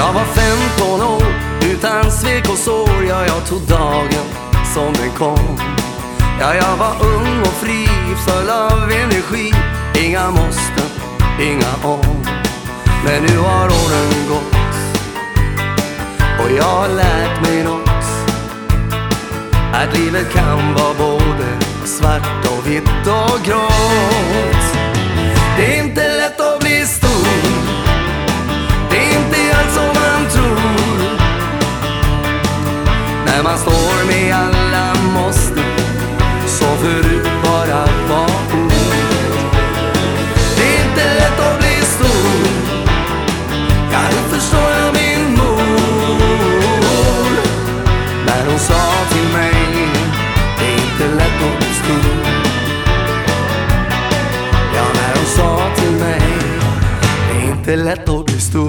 Jag var 15 år utan svek och sår. Ja, jag tog dagen som den kom. Ja, jag var ung och fri, full av energi. Inga måsten, inga om. Men nu har åren gått och jag har lärt mig något. Att livet kan vara både svart och vitt och grått. Det är inte lätt att bli stor. Det är inte allt som man tror. När man står med alla måste, så förut bara var ord. Det är inte lätt att bli stor. Ja, det förstår jag min mor. När hon sa till mig, det är inte lätt att bli stor. Ja, när hon sa till mig, det är inte lätt att bli stor.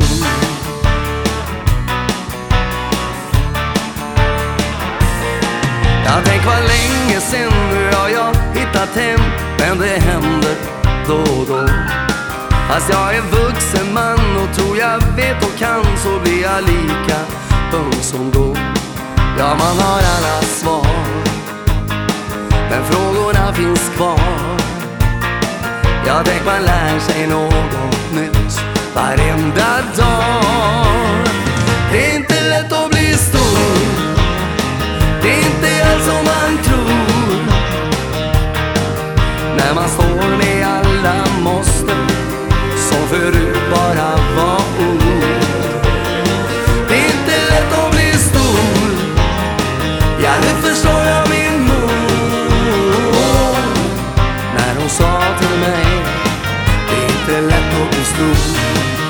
Jag tänk vad länge sen nu har jag hittat hem. Men det händer då och då. Fast jag är vuxen man och tror jag vet och kan, så blir jag lika ung som då. Ja, man har alla svar, men frågorna finns kvar. Jag tänk man lär sig något nytt varenda dag. Det är inte lätt att bli stor. Det är inte allt som man tror. När man står med alla måste, som förut bara var ord. Det är inte lätt att bli stor. Ja, det förstår jag min mor. När hon sa till mig, det är inte lätt att bli stor.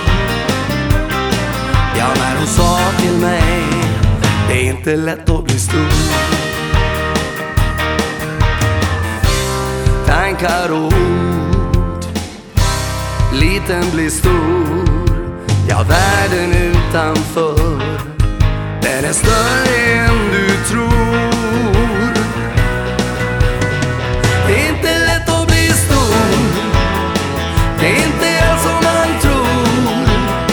Ja, när hon sa till mig, det är inte lätt att bli stor. Tankar och ord, liten blir stor. Ja, världen utanför, den är större än du tror. Det är inte lätt att bli stor. Det är inte allt som man tror.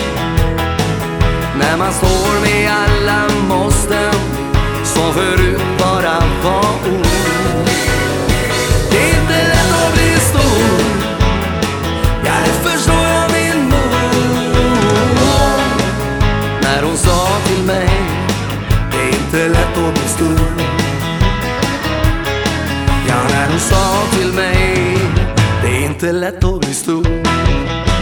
När man står med alla måsten, som förut bara var ord. Det är inte lätt att bli stor. Ja, det förstår jag min mor. När hon sa till mig, det är inte lätt att bli stor. Ja, när hon sa till mig, det är inte lätt att bli stor.